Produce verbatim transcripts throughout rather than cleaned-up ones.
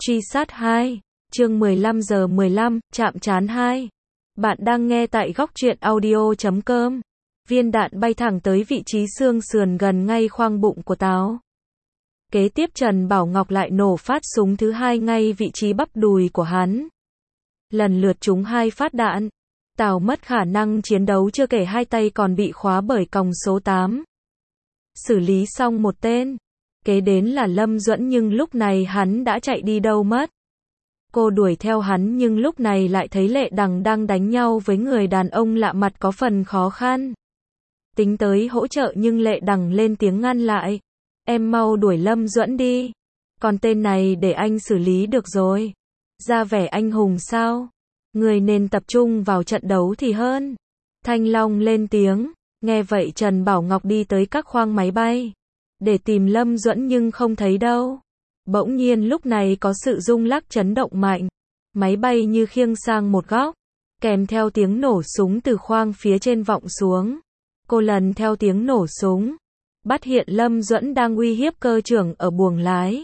Truy sát hai, chương mười lăm giờ mười lăm, chạm trán hai. Bạn đang nghe tại góc truyện audio chấm com. Viên đạn bay thẳng tới vị trí xương sườn gần ngay khoang bụng của Táo. Kế tiếp Trần Bảo Ngọc lại nổ phát súng thứ hai ngay vị trí bắp đùi của hắn. Lần lượt trúng hai phát đạn. Tào mất khả năng chiến đấu chưa kể hai tay còn bị khóa bởi còng số tám. Xử lý xong một tên. Kế đến là Lâm Duẫn nhưng lúc này hắn đã chạy đi đâu mất. Cô đuổi theo hắn nhưng lúc này lại thấy Lệ Đằng đang đánh nhau với người đàn ông lạ mặt có phần khó khăn. Tính tới hỗ trợ nhưng Lệ Đằng lên tiếng ngăn lại. Em mau đuổi Lâm Duẫn đi. Còn tên này để anh xử lý được rồi. Ra vẻ anh hùng sao? Người nên tập trung vào trận đấu thì hơn. Thanh Long lên tiếng. Nghe vậy Trần Bảo Ngọc đi tới các khoang máy bay. Để tìm Lâm Duẫn nhưng không thấy đâu. Bỗng nhiên lúc này có sự rung lắc chấn động mạnh. Máy bay như khiêng sang một góc. Kèm theo tiếng nổ súng từ khoang phía trên vọng xuống. Cô lần theo tiếng nổ súng. Bắt hiện Lâm Duẫn đang uy hiếp cơ trưởng ở buồng lái.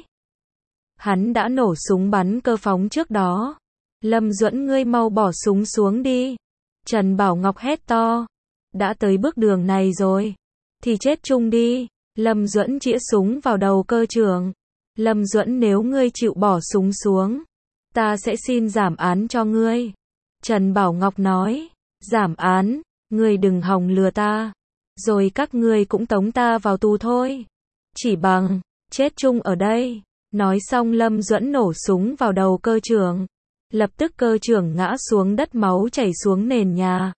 Hắn đã nổ súng bắn cơ phóng trước đó. Lâm Duẫn ngươi mau bỏ súng xuống đi. Trần Bảo Ngọc hét to. Đã tới bước đường này rồi. Thì chết chung đi. Lâm Duẫn chĩa súng vào đầu cơ trưởng. Lâm Duẫn nếu ngươi chịu bỏ súng xuống. Ta sẽ xin giảm án cho ngươi. Trần Bảo Ngọc nói. Giảm án. Ngươi đừng hòng lừa ta. Rồi các ngươi cũng tống ta vào tù thôi. Chỉ bằng. Chết chung ở đây. Nói xong Lâm Duẫn nổ súng vào đầu cơ trưởng. Lập tức cơ trưởng ngã xuống đất máu chảy xuống nền nhà.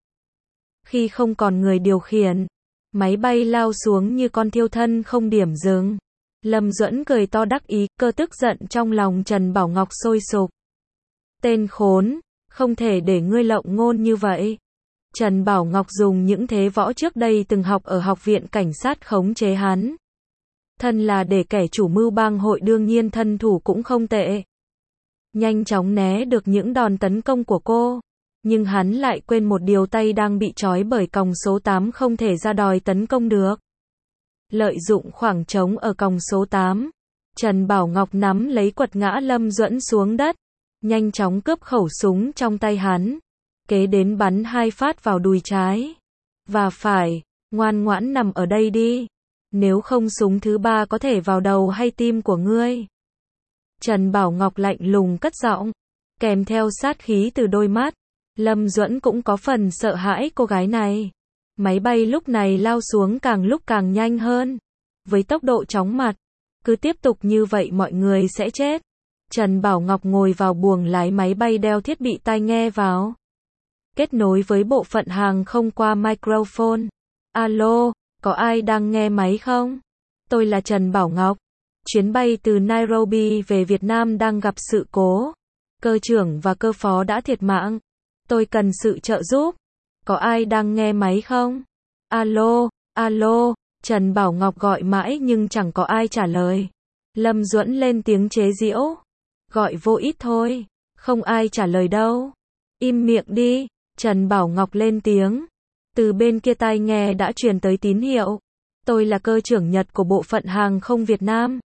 Khi không còn người điều khiển. Máy bay lao xuống như con thiêu thân không điểm dừng. Lâm Duẫn cười to đắc ý, cơ tức giận trong lòng Trần Bảo Ngọc sôi sục. Tên khốn, không thể để ngươi lộng ngôn như vậy. Trần Bảo Ngọc dùng những thế võ trước đây từng học ở học viện cảnh sát khống chế hắn. Thân là để kẻ chủ mưu bang hội đương nhiên thân thủ cũng không tệ. Nhanh chóng né được những đòn tấn công của cô. Nhưng hắn lại quên một điều tay đang bị trói bởi còng số tám không thể ra đòi tấn công được. Lợi dụng khoảng trống ở còng số tám. Trần Bảo Ngọc nắm lấy quật ngã Lâm Duẫn xuống đất. Nhanh chóng cướp khẩu súng trong tay hắn. Kế đến bắn hai phát vào đùi trái. Và phải, ngoan ngoãn nằm ở đây đi. Nếu không súng thứ ba có thể vào đầu hay tim của ngươi. Trần Bảo Ngọc lạnh lùng cất giọng. Kèm theo sát khí từ đôi mắt. Lâm Duẫn cũng có phần sợ hãi cô gái này. Máy bay lúc này lao xuống càng lúc càng nhanh hơn. Với tốc độ chóng mặt. Cứ tiếp tục như vậy mọi người sẽ chết. Trần Bảo Ngọc ngồi vào buồng lái máy bay đeo thiết bị tai nghe vào. Kết nối với bộ phận hàng không qua microphone. Alo, có ai đang nghe máy không? Tôi là Trần Bảo Ngọc. Chuyến bay từ Nairobi về Việt Nam đang gặp sự cố. Cơ trưởng và cơ phó đã thiệt mạng. Tôi cần sự trợ giúp. Có ai đang nghe máy không? Alo, alo, Trần Bảo Ngọc gọi mãi nhưng chẳng có ai trả lời. Lâm Duẫn lên tiếng chế giễu. Gọi vô ích thôi, không ai trả lời đâu. Im miệng đi, Trần Bảo Ngọc lên tiếng. Từ bên kia tai nghe đã truyền tới tín hiệu. Tôi là cơ trưởng Nhật của bộ phận hàng không Việt Nam.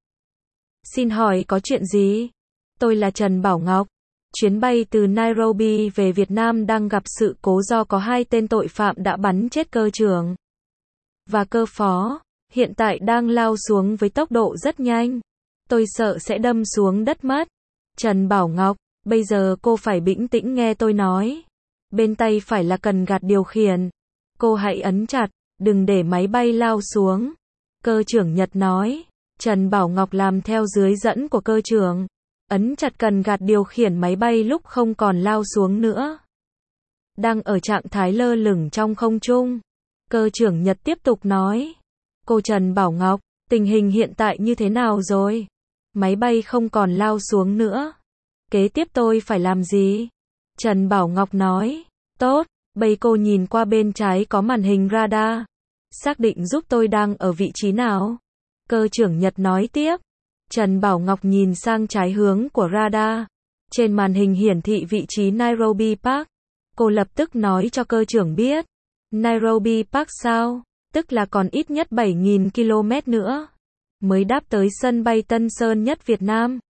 Xin hỏi có chuyện gì? Tôi là Trần Bảo Ngọc. Chuyến bay từ Nairobi về Việt Nam đang gặp sự cố do có hai tên tội phạm đã bắn chết cơ trưởng và cơ phó, hiện tại đang lao xuống với tốc độ rất nhanh. Tôi sợ sẽ đâm xuống đất mất. Trần Bảo Ngọc, bây giờ cô phải bình tĩnh nghe tôi nói. Bên tay phải là cần gạt điều khiển. Cô hãy ấn chặt, đừng để máy bay lao xuống. Cơ trưởng Nhật nói. Trần Bảo Ngọc làm theo dưới dẫn của cơ trưởng. Ấn chặt cần gạt điều khiển máy bay lúc không còn lao xuống nữa. Đang ở trạng thái lơ lửng trong không trung. Cơ trưởng Nhật tiếp tục nói. Cô Trần Bảo Ngọc, tình hình hiện tại như thế nào rồi? Máy bay không còn lao xuống nữa. Kế tiếp tôi phải làm gì? Trần Bảo Ngọc nói. Tốt, bây cô nhìn qua bên trái có màn hình radar. Xác định giúp tôi đang ở vị trí nào? Cơ trưởng Nhật nói tiếp. Trần Bảo Ngọc nhìn sang trái hướng của radar. Trên màn hình hiển thị vị trí Nairobi Park. Cô lập tức nói cho cơ trưởng biết. Nairobi Park sao? Tức là còn ít nhất bảy nghìn ki lô mét nữa. Mới đáp tới sân bay Tân Sơn Nhất Việt Nam.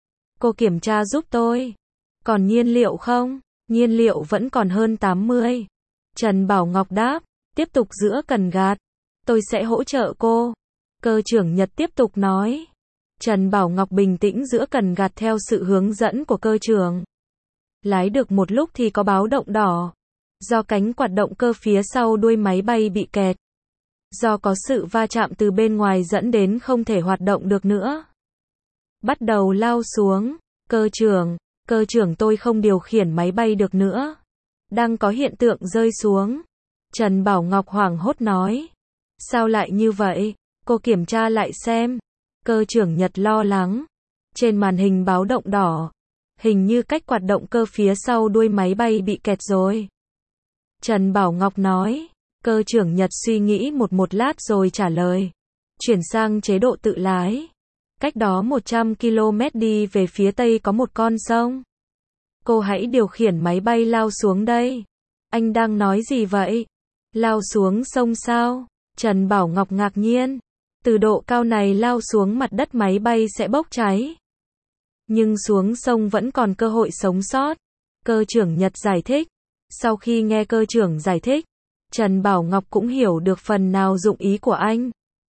Cô kiểm tra giúp tôi. Còn nhiên liệu không? Nhiên liệu vẫn còn hơn tám mươi. Trần Bảo Ngọc đáp. Tiếp tục giữa cần gạt. Tôi sẽ hỗ trợ cô. Cơ trưởng Nhật tiếp tục nói. Trần Bảo Ngọc bình tĩnh giữa cần gạt theo sự hướng dẫn của cơ trưởng. Lái được một lúc thì có báo động đỏ. Do cánh quạt động cơ phía sau đuôi máy bay bị kẹt. Do có sự va chạm từ bên ngoài dẫn đến không thể hoạt động được nữa. Bắt đầu lao xuống. Cơ trưởng, cơ trưởng tôi không điều khiển máy bay được nữa. Đang có hiện tượng rơi xuống. Trần Bảo Ngọc hoảng hốt nói. Sao lại như vậy? Cô kiểm tra lại xem. Cơ trưởng Nhật lo lắng. Trên màn hình báo động đỏ. Hình như cách quạt động cơ phía sau đuôi máy bay bị kẹt rồi. Trần Bảo Ngọc nói. Cơ trưởng Nhật suy nghĩ một một lát rồi trả lời. Chuyển sang chế độ tự lái. Cách đó một trăm ki lô mét đi về phía tây có một con sông. Cô hãy điều khiển máy bay lao xuống đây. Anh đang nói gì vậy? Lao xuống sông sao? Trần Bảo Ngọc ngạc nhiên. Từ độ cao này lao xuống mặt đất máy bay sẽ bốc cháy. Nhưng xuống sông vẫn còn cơ hội sống sót. Cơ trưởng Nhật giải thích. Sau khi nghe cơ trưởng giải thích, Trần Bảo Ngọc cũng hiểu được phần nào dụng ý của anh.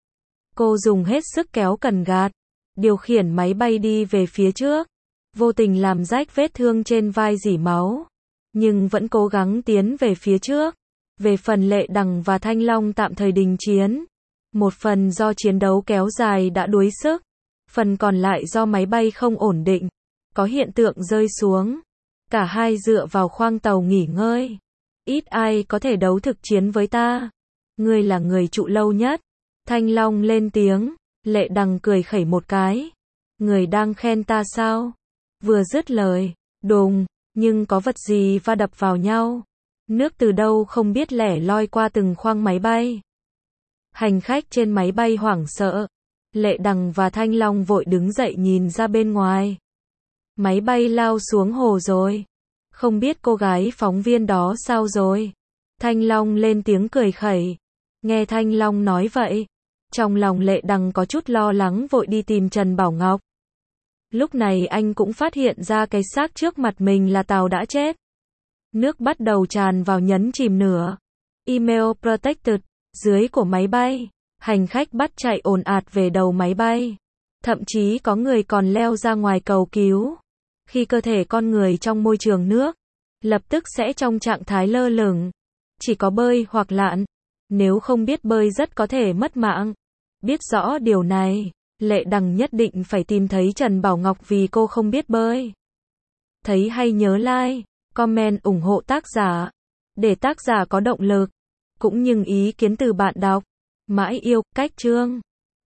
Cô dùng hết sức kéo cần gạt, điều khiển máy bay đi về phía trước, vô tình làm rách vết thương trên vai rỉ máu, nhưng vẫn cố gắng tiến về phía trước. Về phần Lệ Đằng và Thanh Long tạm thời đình chiến. Một phần do chiến đấu kéo dài đã đuối sức, phần còn lại do máy bay không ổn định, có hiện tượng rơi xuống. Cả hai dựa vào khoang tàu nghỉ ngơi. Ít ai có thể đấu thực chiến với ta. Ngươi là người trụ lâu nhất. Thanh Long lên tiếng. Lệ Đằng cười khẩy một cái. Người đang khen ta sao? Vừa dứt lời, đùng, nhưng có vật gì va đập vào nhau. Nước từ đâu không biết lẻ loi qua từng khoang máy bay. Hành khách trên máy bay hoảng sợ. Lệ Đằng và Thanh Long vội đứng dậy nhìn ra bên ngoài. Máy bay lao xuống hồ rồi. Không biết cô gái phóng viên đó sao rồi? Thanh Long lên tiếng cười khẩy. Nghe Thanh Long nói vậy, trong lòng Lệ Đằng có chút lo lắng vội đi tìm Trần Bảo Ngọc. Lúc này anh cũng phát hiện ra cái xác trước mặt mình là tàu đã chết. Nước bắt đầu tràn vào nhấn chìm nửa. Email protected, dưới của máy bay. Hành khách bắt chạy ồn ạt về đầu máy bay. Thậm chí có người còn leo ra ngoài cầu cứu. Khi cơ thể con người trong môi trường nước, lập tức sẽ trong trạng thái lơ lửng. Chỉ có bơi hoặc lặn. Nếu không biết bơi rất có thể mất mạng. Biết rõ điều này, Lệ Đằng nhất định phải tìm thấy Trần Bảo Ngọc vì cô không biết bơi. Thấy hay nhớ like, comment ủng hộ tác giả. Để tác giả có động lực. Cũng như ý kiến từ bạn đọc. Mãi yêu, cách chương.